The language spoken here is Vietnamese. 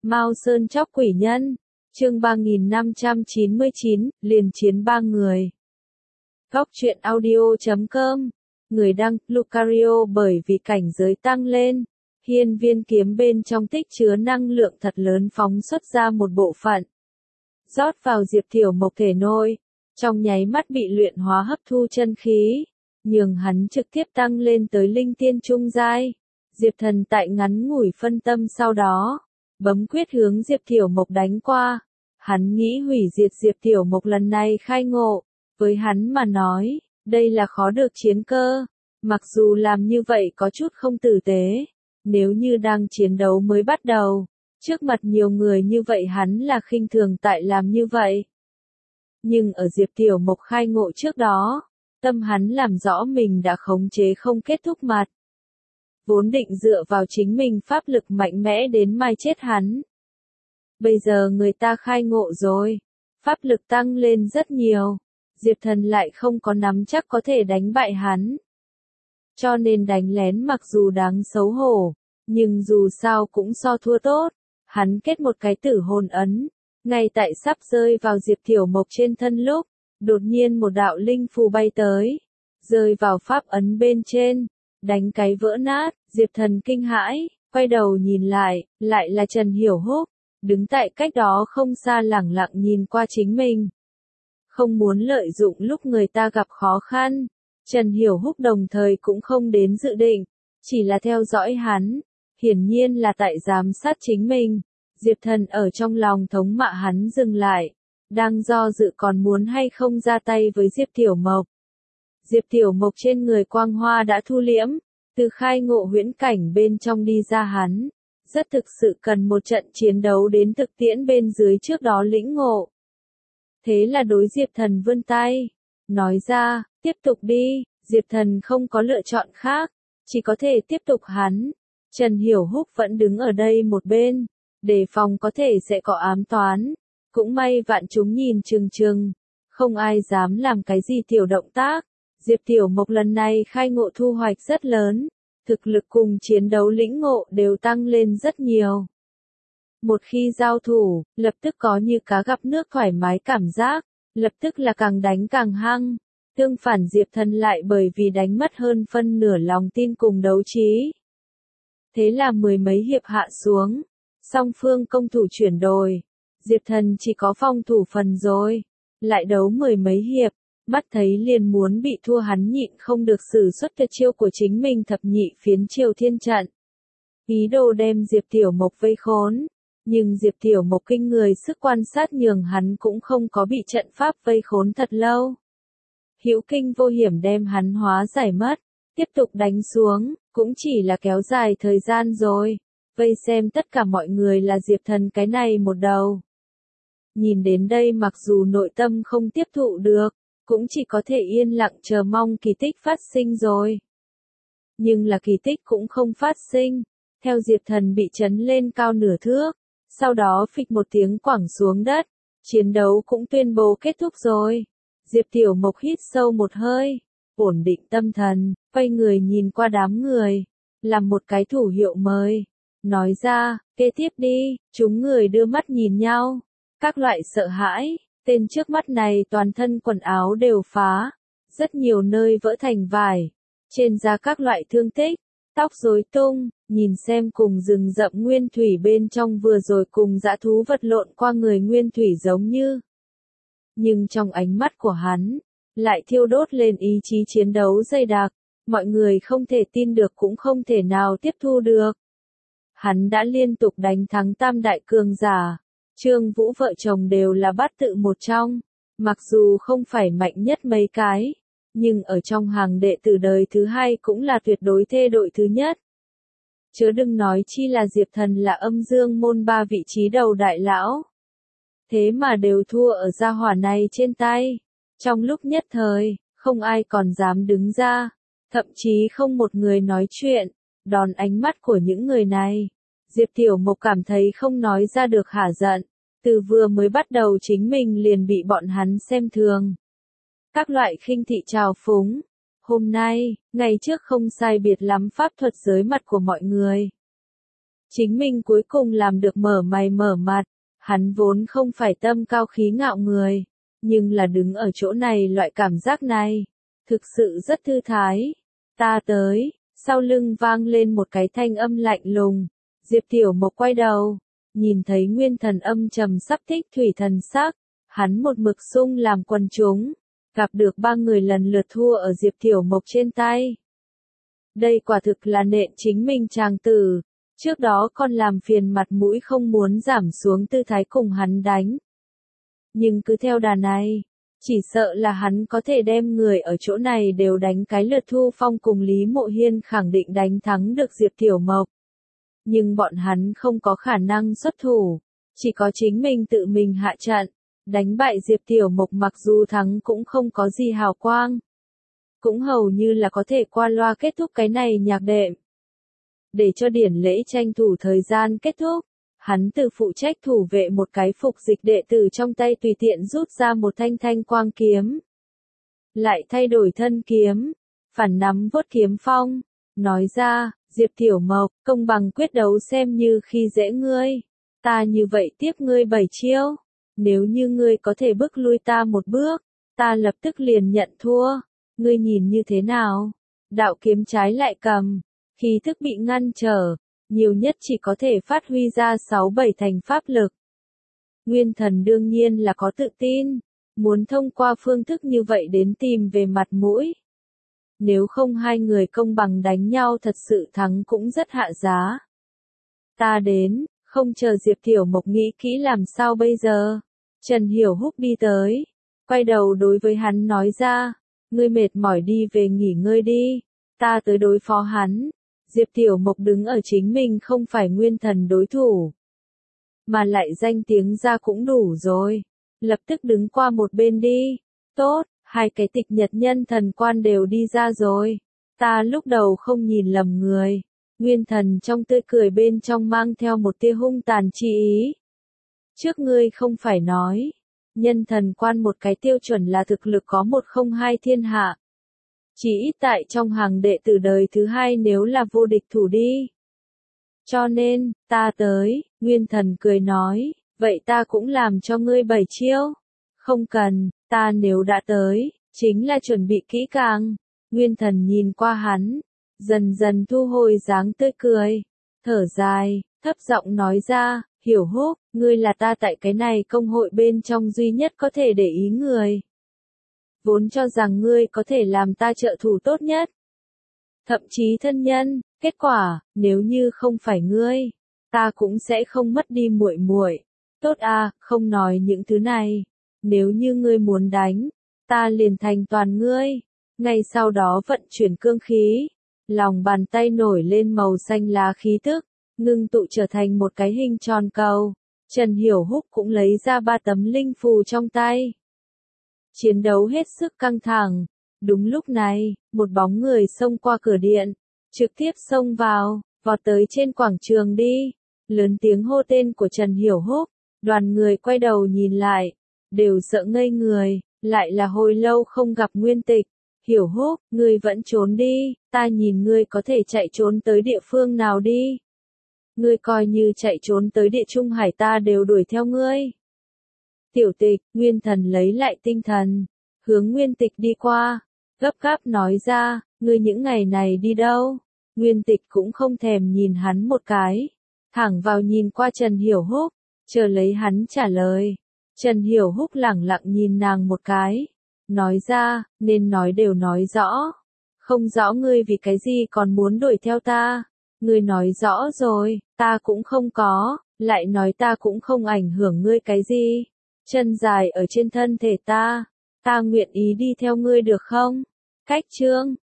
Mao Sơn chóc quỷ nhân, chương 3599, liền chiến ba người. Góc truyện audio.com, người đăng, Lucario. Bởi vì cảnh giới tăng lên, hiên viên kiếm bên trong tích chứa năng lượng thật lớn phóng xuất ra một bộ phận. Rót vào Diệp Tiểu Mộc thể nội, trong nháy mắt bị luyện hóa hấp thu chân khí, nhường hắn trực tiếp tăng lên tới linh tiên trung giai. Diệp Thần tại ngắn ngủi phân tâm sau đó, bấm quyết hướng Diệp Tiểu Mộc đánh qua. Hắn nghĩ hủy diệt Diệp Tiểu Mộc lần này khai ngộ, với hắn mà nói, đây là khó được chiến cơ. Mặc dù làm như vậy có chút không tử tế, nếu như đang chiến đấu mới bắt đầu, trước mặt nhiều người như vậy hắn là khinh thường tại làm như vậy. Nhưng ở Diệp Tiểu Mộc khai ngộ trước đó, tâm hắn làm rõ mình đã khống chế không kết thúc mặt. Vốn định dựa vào chính mình pháp lực mạnh mẽ đến mai chết hắn. Bây giờ người ta khai ngộ rồi, pháp lực tăng lên rất nhiều, Diệp Thần lại không có nắm chắc có thể đánh bại hắn. Cho nên đánh lén mặc dù đáng xấu hổ, nhưng dù sao cũng so thua tốt. Hắn kết một cái tử hồn ấn, ngay tại sắp rơi vào Diệp Tiểu Mộc trên thân lúc, đột nhiên một đạo linh phù bay tới, rơi vào pháp ấn bên trên, đánh cái vỡ nát. Diệp Thần kinh hãi, quay đầu nhìn lại là Trần Hiểu Húc, đứng tại cách đó không xa lẳng lặng nhìn qua chính mình. Không muốn lợi dụng lúc người ta gặp khó khăn, Trần Hiểu Húc đồng thời cũng không đến dự định, chỉ là theo dõi hắn, hiển nhiên là tại giám sát chính mình. Diệp Thần ở trong lòng thống mạ hắn dừng lại, đang do dự còn muốn hay không ra tay với Diệp Tiểu Mộc. Diệp Tiểu Mộc trên người quang hoa đã thu liễm, từ khai ngộ huyễn cảnh bên trong đi ra hắn, rất thực sự cần một trận chiến đấu đến thực tiễn bên dưới trước đó lĩnh ngộ. Thế là đối Diệp Thần vươn tay, nói ra, tiếp tục đi. Diệp Thần không có lựa chọn khác, chỉ có thể tiếp tục hắn. Trần Hiểu Húc vẫn đứng ở đây một bên, đề phòng có thể sẽ có ám toán. Cũng may vạn chúng nhìn chừng chừng, không ai dám làm cái gì tiểu động tác. Diệp Tiểu Mộc lần này khai ngộ thu hoạch rất lớn, thực lực cùng chiến đấu lĩnh ngộ đều tăng lên rất nhiều. Một khi giao thủ, lập tức có như cá gặp nước thoải mái cảm giác, lập tức là càng đánh càng hăng. Tương phản Diệp Thần lại bởi vì đánh mất hơn phân nửa lòng tin cùng đấu trí. Thế là mười mấy hiệp hạ xuống, song phương công thủ chuyển đổi, Diệp Thần chỉ có phòng thủ phần rồi, lại đấu mười mấy hiệp, mắt thấy liền muốn bị thua hắn nhịn không được sử xuất tuyệt chiêu của chính mình thập nhị phiến triều thiên trận. Ý đồ đem Diệp Tiểu Mộc vây khốn, nhưng Diệp Tiểu Mộc kinh người sức quan sát nhường hắn cũng không có bị trận pháp vây khốn thật lâu. Hữu kinh vô hiểm đem hắn hóa giải mất, tiếp tục đánh xuống, cũng chỉ là kéo dài thời gian rồi. Vây xem tất cả mọi người là Diệp Thần cái này một đầu. Nhìn đến đây mặc dù nội tâm không tiếp thụ được, cũng chỉ có thể yên lặng chờ mong kỳ tích phát sinh rồi. Nhưng là kỳ tích cũng không phát sinh, theo Diệp Thần bị chấn lên cao nửa thước, sau đó phịch một tiếng quẳng xuống đất, chiến đấu cũng tuyên bố kết thúc rồi. Diệp Tiểu Mộc hít sâu một hơi, ổn định tâm thần, quay người nhìn qua đám người, làm một cái thủ hiệu mới, nói ra, kế tiếp đi. Chúng người đưa mắt nhìn nhau, các loại sợ hãi, tên trước mắt này toàn thân quần áo đều phá, rất nhiều nơi vỡ thành vải, trên da các loại thương tích, tóc rối tung, nhìn xem cùng rừng rậm nguyên thủy bên trong vừa rồi cùng dã thú vật lộn qua người nguyên thủy giống như. Nhưng trong ánh mắt của hắn, lại thiêu đốt lên ý chí chiến đấu dày đặc, mọi người không thể tin được cũng không thể nào tiếp thu được. Hắn đã liên tục đánh thắng tam đại cường giả, Trương Vũ vợ chồng đều là bát tự một trong, mặc dù không phải mạnh nhất mấy cái, nhưng ở trong hàng đệ tử đời thứ hai cũng là tuyệt đối thê đội thứ nhất. Chớ đừng nói chi là Diệp Thần là âm dương môn ba vị trí đầu đại lão. Thế mà đều thua ở gia hỏa này trên tay. Trong lúc nhất thời, không ai còn dám đứng ra, thậm chí không một người nói chuyện, đón ánh mắt của những người này. Diệp Tiểu Mộc cảm thấy không nói ra được hả giận, từ vừa mới bắt đầu chính mình liền bị bọn hắn xem thường. Các loại khinh thị trào phúng. Hôm nay, ngày trước không sai biệt lắm pháp thuật dưới mặt của mọi người. Chính mình cuối cùng làm được mở mày mở mặt, hắn vốn không phải tâm cao khí ngạo người, nhưng là đứng ở chỗ này loại cảm giác này, thực sự rất thư thái. Ta tới, sau lưng vang lên một cái thanh âm lạnh lùng, Diệp Tiểu Mộc quay đầu, nhìn thấy Nguyên Thần âm trầm sắp thích thủy thần sắc, hắn một mực sung làm quần chúng, gặp được ba người lần lượt thua ở Diệp Tiểu Mộc trên tay. Đây quả thực là nện chính mình chàng tử, trước đó còn làm phiền mặt mũi không muốn giảm xuống tư thái cùng hắn đánh. Nhưng cứ theo đà này, chỉ sợ là hắn có thể đem người ở chỗ này đều đánh cái lượt. Thu Phong cùng Lý Mộ Hiên khẳng định đánh thắng được Diệp Tiểu Mộc. Nhưng bọn hắn không có khả năng xuất thủ, chỉ có chính mình tự mình hạ trận, đánh bại Diệp Tiểu Mộc mặc dù thắng cũng không có gì hào quang. Cũng hầu như là có thể qua loa kết thúc cái này nhạc đệm. Để cho điển lễ tranh thủ thời gian kết thúc, hắn tự phụ trách thủ vệ một cái phục dịch đệ tử trong tay tùy tiện rút ra một thanh thanh quang kiếm. Lại thay đổi thân kiếm, phản nắm vuốt kiếm phong, nói ra, Diệp Tiểu Mộc, công bằng quyết đấu xem như khi dễ ngươi. Ta như vậy tiếp ngươi 7 chiêu, nếu như ngươi có thể bước lui ta một bước, ta lập tức liền nhận thua, ngươi nhìn như thế nào? Đạo kiếm trái lại cầm, khí thức bị ngăn trở, nhiều nhất chỉ có thể phát huy ra 6-7 thành pháp lực. Nguyên Thần đương nhiên là có tự tin, muốn thông qua phương thức như vậy đến tìm về mặt mũi. Nếu không hai người công bằng đánh nhau thật sự thắng cũng rất hạ giá. Ta đến, không chờ Diệp Tiểu Mộc nghĩ kỹ làm sao bây giờ. Trần Hiểu Húc đi tới, quay đầu đối với hắn nói ra, ngươi mệt mỏi đi về nghỉ ngơi đi, ta tới đối phó hắn. Diệp Tiểu Mộc đứng ở chính mình không phải Nguyên Thần đối thủ, mà lại danh tiếng ra cũng đủ rồi, lập tức đứng qua một bên đi. Tốt, hai cái tịch nhật nhân thần quan đều đi ra rồi, ta lúc đầu không nhìn lầm người. Nguyên Thần trong tươi cười bên trong mang theo một tia hung tàn chi ý. Trước ngươi không phải nói, nhân thần quan một cái tiêu chuẩn là thực lực có 102 thiên hạ. Chỉ ít tại trong hàng đệ tử đời thứ hai nếu là vô địch thủ đi. Cho nên, ta tới, Nguyên Thần cười nói, vậy ta cũng làm cho ngươi 7 chiêu. Không cần, ta nếu đã tới, chính là chuẩn bị kỹ càng. Nguyên Thần nhìn qua hắn, dần dần thu hồi dáng tươi cười, thở dài, thấp giọng nói ra, Hiểu Húc, ngươi là ta tại cái này công hội bên trong duy nhất có thể để ý người. Vốn cho rằng ngươi có thể làm ta trợ thủ tốt nhất, thậm chí thân nhân, kết quả, nếu như không phải ngươi, ta cũng sẽ không mất đi muội muội. Tốt à, không nói những thứ này, nếu như ngươi muốn đánh, ta liền thành toàn ngươi. Ngay sau đó vận chuyển cương khí, lòng bàn tay nổi lên màu xanh lá khí tức, ngưng tụ trở thành một cái hình tròn cầu. Trần Hiểu Húc cũng lấy ra 3 tấm linh phù trong tay. Chiến đấu hết sức căng thẳng. Đúng lúc này, một bóng người xông qua cửa điện, trực tiếp xông vào, vọt tới trên quảng trường đi. Lớn tiếng hô tên của Trần Hiểu Húc, đoàn người quay đầu nhìn lại, đều sợ ngây người, lại là hồi lâu không gặp Nguyên Tịch. Hiểu Húc, ngươi vẫn trốn đi, ta nhìn ngươi có thể chạy trốn tới địa phương nào đi. Ngươi coi như chạy trốn tới địa Trung Hải ta đều đuổi theo ngươi. Tiểu Tịch, Nguyên Thần lấy lại tinh thần, hướng Nguyên Tịch đi qua, gấp gáp nói ra, ngươi những ngày này đi đâu? Nguyên Tịch cũng không thèm nhìn hắn một cái, thẳng vào nhìn qua Trần Hiểu Húc, chờ lấy hắn trả lời. Trần Hiểu Húc lẳng lặng nhìn nàng một cái, nói ra, nên nói đều nói rõ. Không rõ ngươi vì cái gì còn muốn đuổi theo ta. Ngươi nói rõ rồi, ta cũng không có, lại nói ta cũng không ảnh hưởng ngươi cái gì. Chân dài ở trên thân thể ta nguyện ý đi theo ngươi được không? Cách chương